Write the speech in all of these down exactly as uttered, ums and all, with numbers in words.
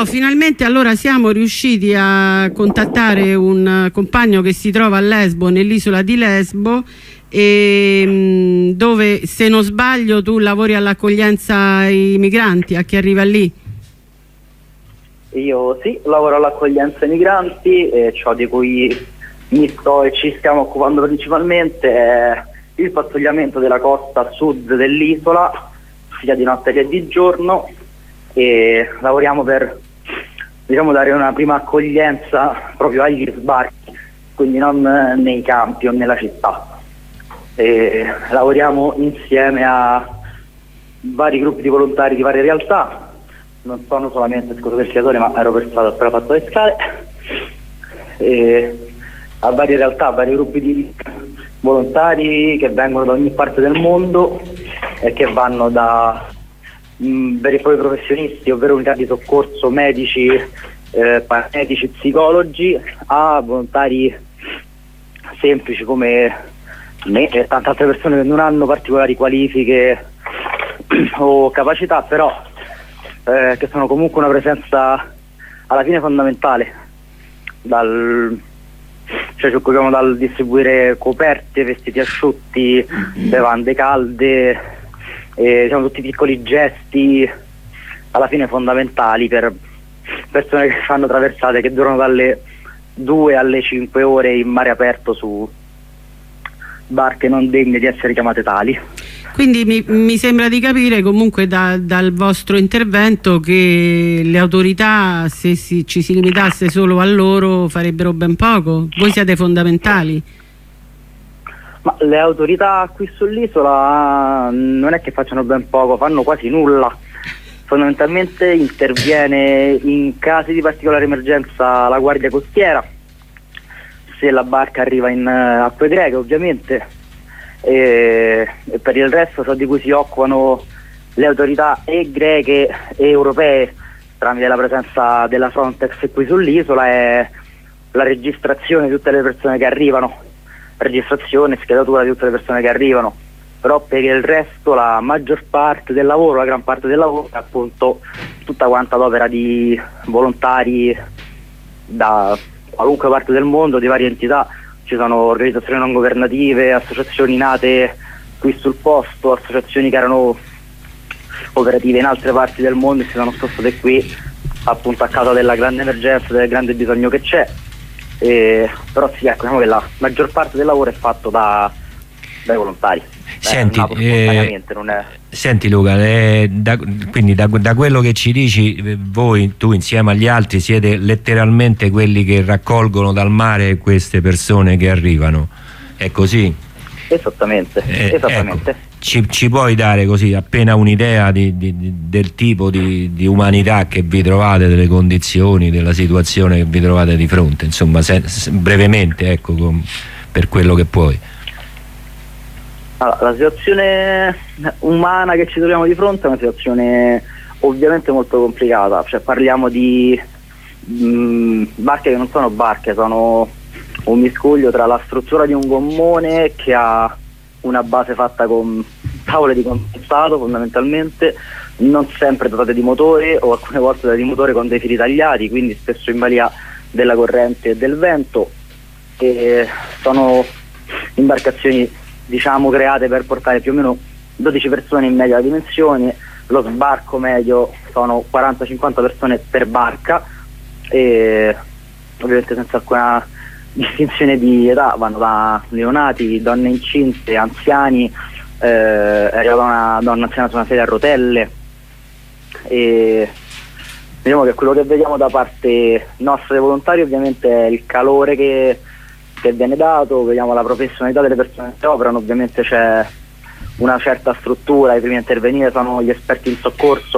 Però finalmente allora siamo riusciti a contattare un compagno che si trova a Lesbo, nell'isola di Lesbo, e, dove, se non sbaglio, tu lavori all'accoglienza ai migranti, a chi arriva lì. Io sì, lavoro all'accoglienza ai migranti, e ciò di cui mi sto e ci stiamo occupando principalmente è il pattugliamento della costa sud dell'isola, sia di notte che di giorno, e lavoriamo per, diciamo, dare una prima accoglienza proprio agli sbarchi, quindi non nei campi o nella città. E lavoriamo insieme a vari gruppi di volontari di varie realtà, non sono solamente Scuola del Sciatore, ma ero per strada, ho appena fatto le scale, e a varie realtà, a vari gruppi di volontari che vengono da ogni parte del mondo e che vanno da mh, veri e propri professionisti, ovvero unità di soccorso, medici, eh, paramedici, psicologi, a volontari semplici come me e tante altre persone che non hanno particolari qualifiche o capacità, però eh, che sono comunque una presenza alla fine fondamentale. Dal, cioè ci occupiamo dal distribuire coperte, vestiti asciutti, bevande calde, e siamo tutti piccoli gesti alla fine fondamentali per persone che fanno traversate che durano dalle due alle cinque ore in mare aperto su barche non degne di essere chiamate tali. Quindi mi, mi sembra di capire comunque da, dal vostro intervento che le autorità, se si, ci si limitasse solo a loro, farebbero ben poco. Voi siete fondamentali. Ma le autorità qui sull'isola non è che facciano ben poco, fanno quasi nulla. Fondamentalmente interviene in casi di particolare emergenza la Guardia Costiera, se la barca arriva in acque greche ovviamente, e, e per il resto ciò di cui si occupano le autorità e greche e europee tramite la presenza della Frontex qui sull'isola è la registrazione di tutte le persone che arrivano, registrazione e schedatura di tutte le persone che arrivano. Però per il resto la maggior parte del lavoro, la gran parte del lavoro è appunto tutta quanta l'opera di volontari da qualunque parte del mondo, di varie entità. Ci sono organizzazioni non governative, associazioni nate qui sul posto, associazioni che erano operative in altre parti del mondo e si sono spostate qui appunto a causa della grande emergenza, del grande bisogno che c'è. E, però sì, ecco, diciamo che la maggior parte del lavoro è fatto da, dai volontari. Senti, eh, non è... senti Luca, eh, da, quindi da, da quello che ci dici, eh, voi, tu insieme agli altri, siete letteralmente quelli che raccolgono dal mare queste persone che arrivano, è così? Esattamente, eh, esattamente. Ecco, ci, ci puoi dare così appena un'idea di, di, di, del tipo di, di umanità che vi trovate, delle condizioni, della situazione che vi trovate di fronte, insomma, se, se, brevemente, ecco, com, per quello che puoi. Allora, la situazione umana che ci troviamo di fronte è una situazione ovviamente molto complicata, cioè parliamo di mh, barche che non sono barche, sono un miscuglio tra la struttura di un gommone che ha una base fatta con tavole di condensato fondamentalmente, non sempre dotate di motore o alcune volte dotate di motore con dei fili tagliati, quindi spesso in balia della corrente e del vento, e sono imbarcazioni diciamo create per portare più o meno dodici persone in media dimensione. Lo sbarco medio sono quaranta cinquanta persone per barca, e ovviamente senza alcuna distinzione di età, vanno da neonati, donne incinte, anziani, eh, è arrivata una donna anziana su una sedia a rotelle, e diciamo che quello che vediamo da parte nostra dei volontari ovviamente è il calore che che viene dato, vediamo la professionalità delle persone che operano, ovviamente c'è una certa struttura. I primi a intervenire sono gli esperti in soccorso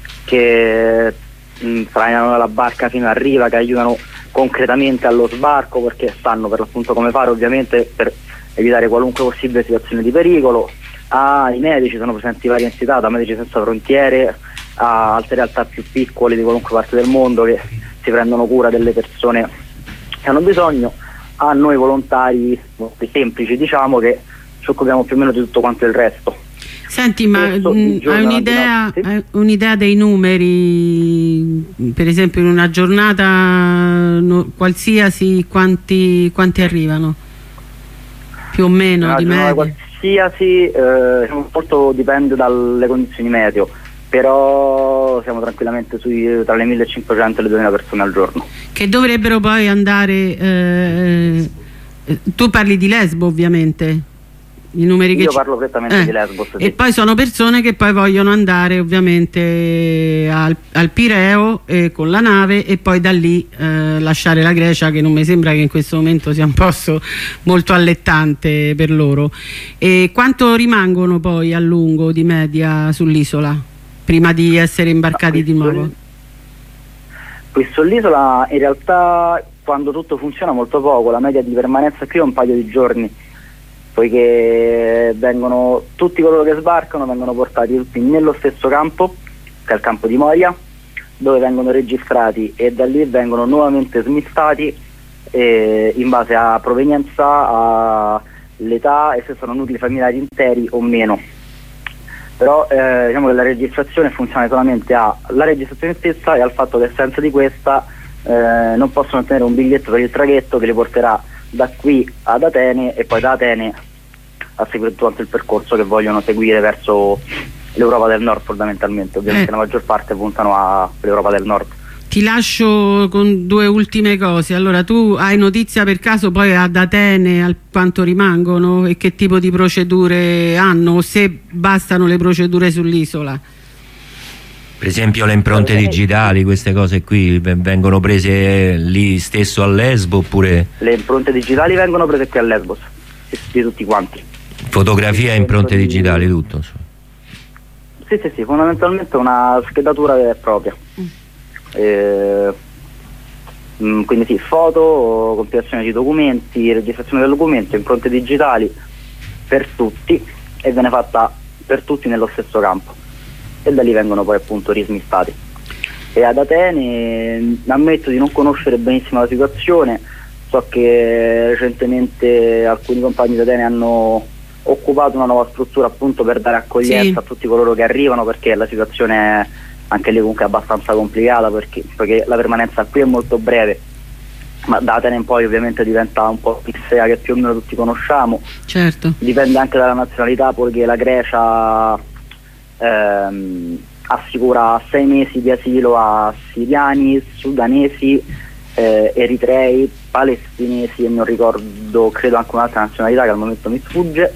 che mh, trainano la barca fino a riva, che aiutano concretamente allo sbarco perché sanno per l'appunto come fare, ovviamente per evitare qualunque possibile situazione di pericolo. Ah, i medici sono presenti in varie entità, da Medici Senza Frontiere a altre realtà più piccole di qualunque parte del mondo che si prendono cura delle persone che hanno bisogno. A noi volontari semplici, diciamo, che ci occupiamo più o meno di tutto quanto il resto. Senti, ma mh, hai un'idea sì? hai un'idea dei numeri, per esempio in una giornata no, qualsiasi, quanti, quanti arrivano? Più o meno, di media? Qualsiasi, eh, molto dipende dalle condizioni meteo, però siamo tranquillamente sui, tra le millecinquecento e le duemila persone al giorno. Che dovrebbero poi andare, eh, tu parli di Lesbo ovviamente? I numeri Io che parlo prettamente eh. di Lesbos sì. E poi sono persone che poi vogliono andare ovviamente al, al Pireo eh, con la nave e poi da lì eh, lasciare la Grecia, che non mi sembra che in questo momento sia un posto molto allettante per loro. E quanto rimangono poi a lungo di media sull'isola prima di essere imbarcati di nuovo? Qui sull'isola in realtà quando tutto funziona molto poco, la media di permanenza qui è un paio di giorni, poiché vengono tutti coloro che sbarcano vengono portati tutti nello stesso campo, che è il campo di Moria, dove vengono registrati e da lì vengono nuovamente smistati eh, in base a provenienza, all'età e se sono nuclei familiari interi o meno. Però eh, diciamo che la registrazione funziona solamente alla registrazione stessa e al fatto che senza di questa eh, non possono ottenere un biglietto per il traghetto che li porterà da qui ad Atene e poi da Atene a seguire tutto il percorso che vogliono seguire verso l'Europa del Nord fondamentalmente. Ovviamente eh. la maggior parte puntano all'Europa del Nord. Ti lascio con due ultime cose. Allora, tu hai notizia per caso poi ad Atene al quanto rimangono e che tipo di procedure hanno, o se bastano le procedure sull'isola? Per esempio le impronte digitali, queste cose qui vengono prese lì stesso a Lesbo oppure? Le impronte digitali vengono prese qui a Lesbos, di tutti quanti. Fotografia e impronte di... digitali, tutto? Sì, sì, sì, fondamentalmente una schedatura vera e propria. Mm. Eh, mh, quindi sì, foto, compilazione di documenti, registrazione dei documenti, impronte digitali per tutti e viene fatta per tutti nello stesso campo. E da lì vengono poi appunto rismistati. E ad Atene ammetto di non conoscere benissimo la situazione, so che recentemente alcuni compagni di Atene hanno occupato una nuova struttura appunto per dare accoglienza sì. a tutti coloro che arrivano, perché la situazione è anche lì comunque abbastanza complicata, perché, perché la permanenza qui è molto breve, ma da Atene in poi ovviamente diventa un po' Pixea che più o meno tutti conosciamo. Certo. Dipende anche dalla nazionalità, perché la Grecia ehm, assicura sei mesi di asilo a siriani, sudanesi, eh, eritrei, palestinesi e non ricordo, credo anche un'altra nazionalità che al momento mi sfugge,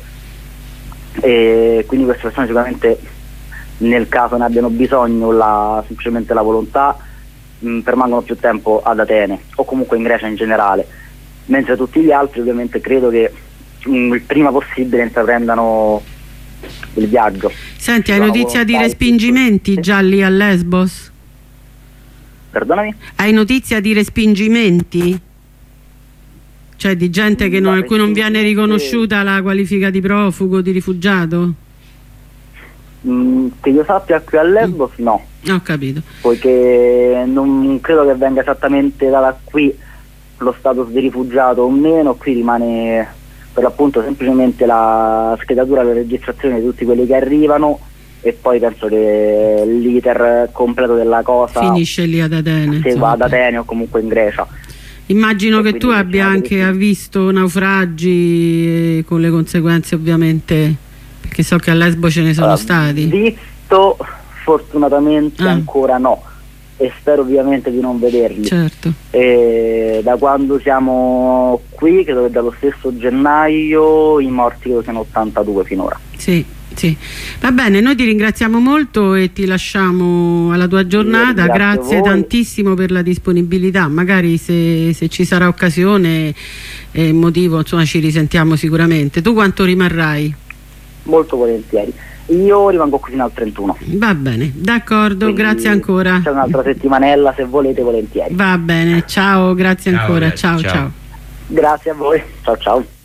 e quindi queste persone sicuramente nel caso ne abbiano bisogno, la, semplicemente la volontà, mh, permangono più tempo ad Atene o comunque in Grecia in generale, mentre tutti gli altri ovviamente credo che mh, il prima possibile intraprendano il viaggio. Senti, hai notizia di respingimenti già lì a Lesbos? Perdonami? Hai notizia di respingimenti? Cioè di gente che non, a cui non viene riconosciuta la qualifica di profugo, di rifugiato? Mm, che io sappia qui a Lesbos mm. no. Ho capito. Poiché non credo che venga esattamente da qui lo status di rifugiato o meno, qui rimane per l'appunto semplicemente la schedatura, la registrazione di tutti quelli che arrivano e poi penso che l'iter completo della cosa finisce lì ad Atene, se va ad Atene o comunque in Grecia. Immagino e che tu abbia anche sì. visto naufragi con le conseguenze ovviamente, perché so che a Lesbo ce ne sono allora, stati. Visto fortunatamente ah. ancora no, e spero ovviamente di non vederli. Certo. E da quando siamo qui, credo che dallo stesso gennaio i morti credo siano ottantadue finora. Sì, sì. Va bene, noi ti ringraziamo molto e ti lasciamo alla tua giornata. Grazie tantissimo per la disponibilità. Magari se, se ci sarà occasione e motivo, insomma, ci risentiamo sicuramente. Tu quanto rimarrai? Molto volentieri. Io rimango qui fino al trentuno. Va bene, d'accordo, grazie ancora. C'è un'altra settimanella se volete, volentieri. Va bene, ciao, grazie ciao, ancora, ciao, ciao, ciao. Grazie a voi, ciao ciao.